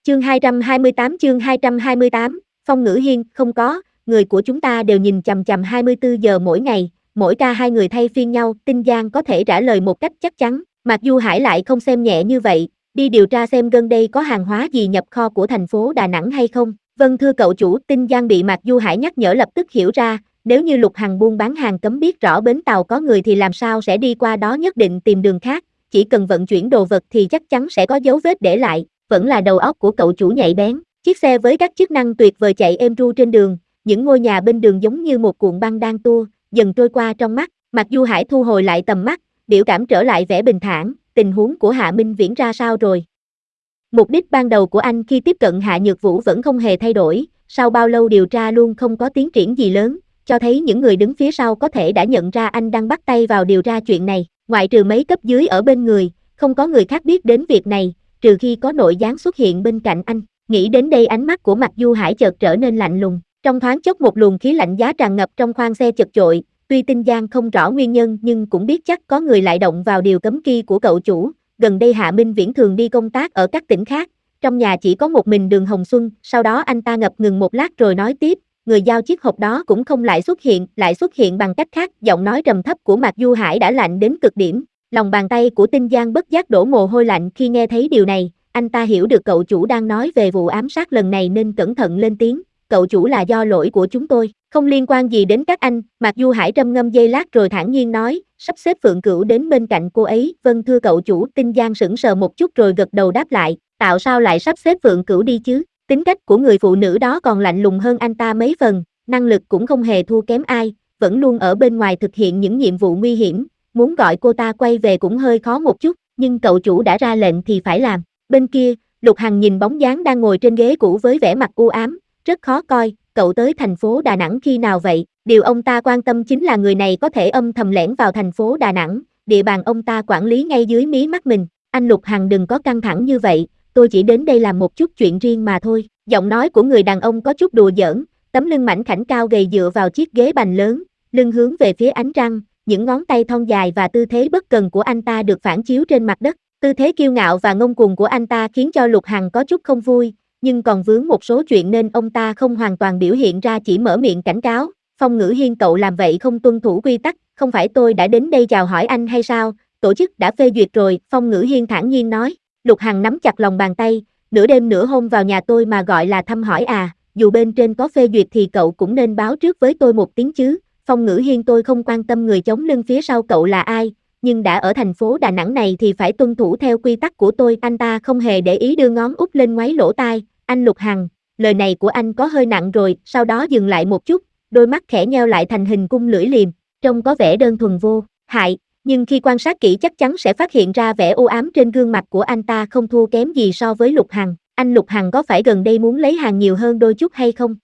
Chương 228, Phong Ngữ Hiên, không có, người của chúng ta đều nhìn chằm chằm 24 giờ mỗi ngày, mỗi ca hai người thay phiên nhau, Tinh Giang có thể trả lời một cách chắc chắn, Mạc Du Hải lại không xem nhẹ như vậy, đi điều tra xem gần đây có hàng hóa gì nhập kho của thành phố Đà Nẵng hay không. Vâng thưa cậu chủ, Tinh Giang bị Mạc Du Hải nhắc nhở lập tức hiểu ra, nếu như Lục Hằng buôn bán hàng cấm biết rõ bến tàu có người thì làm sao sẽ đi qua đó, nhất định tìm đường khác, chỉ cần vận chuyển đồ vật thì chắc chắn sẽ có dấu vết để lại. Vẫn là đầu óc của cậu chủ nhạy bén, chiếc xe với các chức năng tuyệt vời chạy êm ru trên đường, những ngôi nhà bên đường giống như một cuộn băng đang tua, dần trôi qua trong mắt. Mạc Du Hải thu hồi lại tầm mắt, biểu cảm trở lại vẻ bình thản, tình huống của Hạ Minh Viễn ra sao rồi? Mục đích ban đầu của anh khi tiếp cận Hạ Nhược Vũ vẫn không hề thay đổi, sau bao lâu điều tra luôn không có tiến triển gì lớn, cho thấy những người đứng phía sau có thể đã nhận ra anh đang bắt tay vào điều tra chuyện này, ngoại trừ mấy cấp dưới ở bên người, không có người khác biết đến việc này, trừ khi có nội gián xuất hiện bên cạnh anh. Nghĩ đến đây ánh mắt của Mạc Du Hải chợt trở nên lạnh lùng, trong thoáng chốc một luồng khí lạnh giá tràn ngập trong khoang xe chật chội, tuy Tinh Giang không rõ nguyên nhân nhưng cũng biết chắc có người lại động vào điều cấm kỵ của cậu chủ. Gần đây Hạ Minh Viễn thường đi công tác ở các tỉnh khác, trong nhà chỉ có một mình Đường Hồng Xuân, sau đó anh ta ngập ngừng một lát rồi nói tiếp, người giao chiếc hộp đó cũng không lại xuất hiện bằng cách khác, giọng nói trầm thấp của Mạc Du Hải đã lạnh đến cực điểm. Lòng bàn tay của Tinh Giang bất giác đổ mồ hôi lạnh khi nghe thấy điều này, anh ta hiểu được cậu chủ đang nói về vụ ám sát lần này nên cẩn thận lên tiếng, cậu chủ là do lỗi của chúng tôi, không liên quan gì đến các anh. Mạc Du Hải trầm ngâm giây lát rồi thản nhiên nói, sắp xếp Phượng Cửu đến bên cạnh cô ấy. Vâng thưa cậu chủ. Tinh Giang sững sờ một chút rồi gật đầu đáp lại, tạo sao lại sắp xếp Phượng Cửu đi chứ, tính cách của người phụ nữ đó còn lạnh lùng hơn anh ta mấy phần, năng lực cũng không hề thua kém ai, vẫn luôn ở bên ngoài thực hiện những nhiệm vụ nguy hiểm, muốn gọi cô ta quay về cũng hơi khó một chút, nhưng cậu chủ đã ra lệnh thì phải làm. Bên kia, Lục Hằng nhìn bóng dáng đang ngồi trên ghế cũ với vẻ mặt u ám, rất khó coi, cậu tới thành phố Đà Nẵng khi nào vậy? Điều ông ta quan tâm chính là người này có thể âm thầm lẻn vào thành phố Đà Nẵng, địa bàn ông ta quản lý ngay dưới mí mắt mình. Anh Lục Hằng đừng có căng thẳng như vậy, tôi chỉ đến đây làm một chút chuyện riêng mà thôi. Giọng nói của người đàn ông có chút đùa giỡn, tấm lưng mảnh khảnh cao gầy dựa vào chiếc ghế bành lớn, lưng hướng về phía ánh trăng, những ngón tay thon dài và tư thế bất cần của anh ta được phản chiếu trên mặt đất. Tư thế kiêu ngạo và ngông cuồng của anh ta khiến cho Lục Hằng có chút không vui, nhưng còn vướng một số chuyện nên ông ta không hoàn toàn biểu hiện ra, chỉ mở miệng cảnh cáo, Phong Ngữ Hiên cậu làm vậy không tuân thủ quy tắc, không phải tôi đã đến đây chào hỏi anh hay sao, tổ chức đã phê duyệt rồi, Phong Ngữ Hiên thản nhiên nói. Lục Hằng nắm chặt lòng bàn tay, nửa đêm nửa hôm vào nhà tôi mà gọi là thăm hỏi à, dù bên trên có phê duyệt thì cậu cũng nên báo trước với tôi một tiếng chứ. Phong Ngữ Hiên tôi không quan tâm người chống lưng phía sau cậu là ai, nhưng đã ở thành phố Đà Nẵng này thì phải tuân thủ theo quy tắc của tôi. Anh ta không hề để ý đưa ngón út lên ngoáy lỗ tai, anh Lục Hằng, lời này của anh có hơi nặng rồi, sau đó dừng lại một chút, đôi mắt khẽ nheo lại thành hình cung lưỡi liềm, trông có vẻ đơn thuần vô hại, nhưng khi quan sát kỹ chắc chắn sẽ phát hiện ra vẻ u ám trên gương mặt của anh ta không thua kém gì so với Lục Hằng. Anh Lục Hằng có phải gần đây muốn lấy hàng nhiều hơn đôi chút hay không?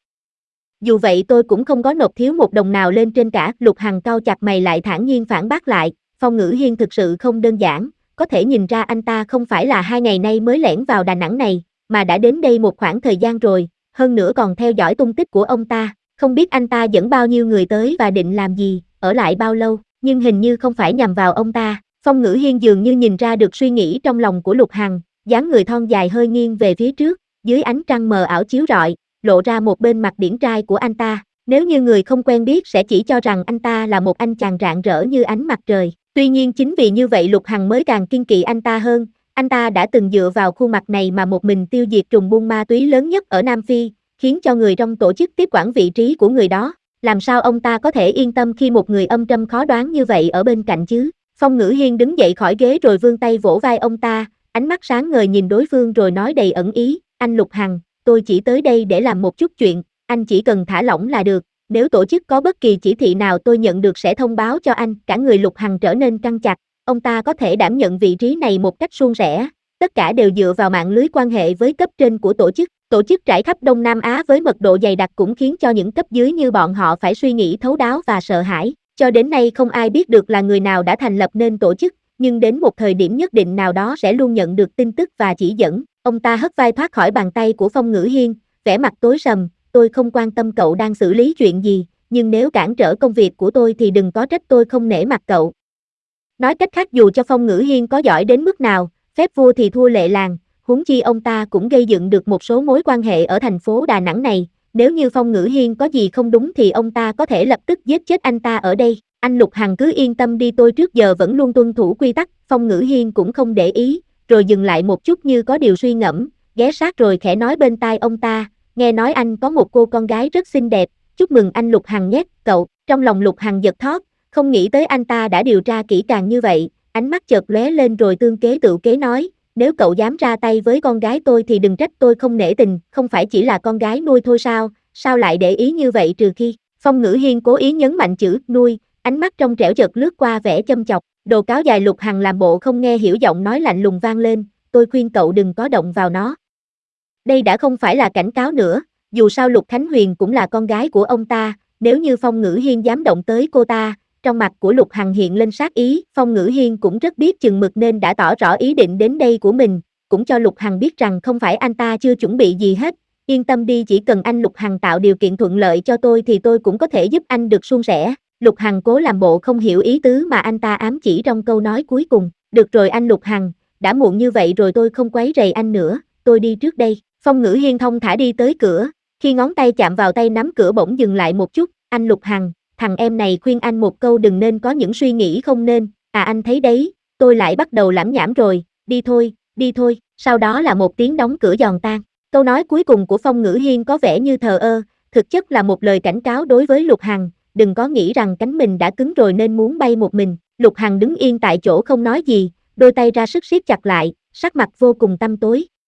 Dù vậy tôi cũng không có nộp thiếu một đồng nào lên trên cả. Lục Hằng cau chặt mày lại thản nhiên phản bác lại, Phong Ngữ Hiên thực sự không đơn giản, có thể nhìn ra anh ta không phải là 2 ngày nay mới lẻn vào Đà Nẵng này, mà đã đến đây một khoảng thời gian rồi, hơn nữa còn theo dõi tung tích của ông ta, không biết anh ta dẫn bao nhiêu người tới và định làm gì, ở lại bao lâu, nhưng hình như không phải nhằm vào ông ta. Phong Ngữ Hiên dường như nhìn ra được suy nghĩ trong lòng của Lục Hằng, dáng người thon dài hơi nghiêng về phía trước, dưới ánh trăng mờ ảo chiếu rọi, lộ ra một bên mặt điển trai của anh ta, nếu như người không quen biết sẽ chỉ cho rằng anh ta là một anh chàng rạng rỡ như ánh mặt trời. Tuy nhiên chính vì như vậy Lục Hằng mới càng kiêng kỵ anh ta hơn, anh ta đã từng dựa vào khuôn mặt này mà một mình tiêu diệt trùm buôn ma túy lớn nhất ở Nam Phi, khiến cho người trong tổ chức tiếp quản vị trí của người đó. Làm sao ông ta có thể yên tâm khi một người âm trầm khó đoán như vậy ở bên cạnh chứ? Phong Ngữ Hiên đứng dậy khỏi ghế rồi vươn tay vỗ vai ông ta, ánh mắt sáng ngời nhìn đối phương rồi nói đầy ẩn ý, anh Lục Hằng, tôi chỉ tới đây để làm một chút chuyện, anh chỉ cần thả lỏng là được, nếu tổ chức có bất kỳ chỉ thị nào tôi nhận được sẽ thông báo cho anh. Cả người Lục Hằng trở nên căng chặt, ông ta có thể đảm nhận vị trí này một cách suôn sẻ, tất cả đều dựa vào mạng lưới quan hệ với cấp trên của tổ chức trải khắp Đông Nam Á với mật độ dày đặc cũng khiến cho những cấp dưới như bọn họ phải suy nghĩ thấu đáo và sợ hãi. Cho đến nay không ai biết được là người nào đã thành lập nên tổ chức, nhưng đến một thời điểm nhất định nào đó sẽ luôn nhận được tin tức và chỉ dẫn. Ông ta hất vai thoát khỏi bàn tay của Phong Ngữ Hiên, vẻ mặt tối sầm, tôi không quan tâm cậu đang xử lý chuyện gì, nhưng nếu cản trở công việc của tôi thì đừng có trách tôi không nể mặt cậu. Nói cách khác dù cho Phong Ngữ Hiên có giỏi đến mức nào, phép vua thì thua lệ làng, huống chi ông ta cũng gây dựng được một số mối quan hệ ở thành phố Đà Nẵng này, nếu như Phong Ngữ Hiên có gì không đúng thì ông ta có thể lập tức giết chết anh ta ở đây. Anh Lục Hằng cứ yên tâm đi, tôi trước giờ vẫn luôn tuân thủ quy tắc. Phong Ngữ Hiên cũng không để ý, rồi dừng lại một chút như có điều suy ngẫm, ghé sát rồi khẽ nói bên tai ông ta, nghe nói anh có một cô con gái rất xinh đẹp, chúc mừng anh Lục Hằng nhé, cậu. Trong lòng Lục Hằng giật thót, không nghĩ tới anh ta đã điều tra kỹ càng như vậy, ánh mắt chợt lóe lên rồi tương kế tựu kế nói, nếu cậu dám ra tay với con gái tôi thì đừng trách tôi không nể tình, không phải chỉ là con gái nuôi thôi sao lại để ý như vậy trừ khi. Phong Ngữ Hiên cố ý nhấn mạnh chữ nuôi, ánh mắt trong trẻo chợt lướt qua vẻ châm chọc, đồ cáo dài. Lục Hằng làm bộ không nghe hiểu, giọng nói lạnh lùng vang lên, tôi khuyên cậu đừng có động vào nó. Đây đã không phải là cảnh cáo nữa, dù sao Lục Khánh Huyền cũng là con gái của ông ta, nếu như Phong Ngữ Hiên dám động tới cô ta. Trong mặt của Lục Hằng hiện lên sát ý, Phong Ngữ Hiên cũng rất biết chừng mực nên đã tỏ rõ ý định đến đây của mình, cũng cho Lục Hằng biết rằng không phải anh ta chưa chuẩn bị gì hết. Yên tâm đi, chỉ cần anh Lục Hằng tạo điều kiện thuận lợi cho tôi thì tôi cũng có thể giúp anh được suôn sẻ. Lục Hằng cố làm bộ không hiểu ý tứ mà anh ta ám chỉ trong câu nói cuối cùng. Được rồi anh Lục Hằng, đã muộn như vậy rồi, tôi không quấy rầy anh nữa, tôi đi trước đây. Phong Ngữ Hiên thong thả đi tới cửa, khi ngón tay chạm vào tay nắm cửa bỗng dừng lại một chút, anh Lục Hằng, thằng em này khuyên anh một câu đừng nên có những suy nghĩ không nên, anh thấy đấy, tôi lại bắt đầu lảm nhảm rồi, đi thôi, sau đó là một tiếng đóng cửa giòn tan. Câu nói cuối cùng của Phong Ngữ Hiên có vẻ như thờ ơ, thực chất là một lời cảnh cáo đối với Lục Hằng, đừng có nghĩ rằng cánh mình đã cứng rồi nên muốn bay một mình. Lục Hằng đứng yên tại chỗ không nói gì, đôi tay ra sức siết chặt lại, sắc mặt vô cùng tăm tối.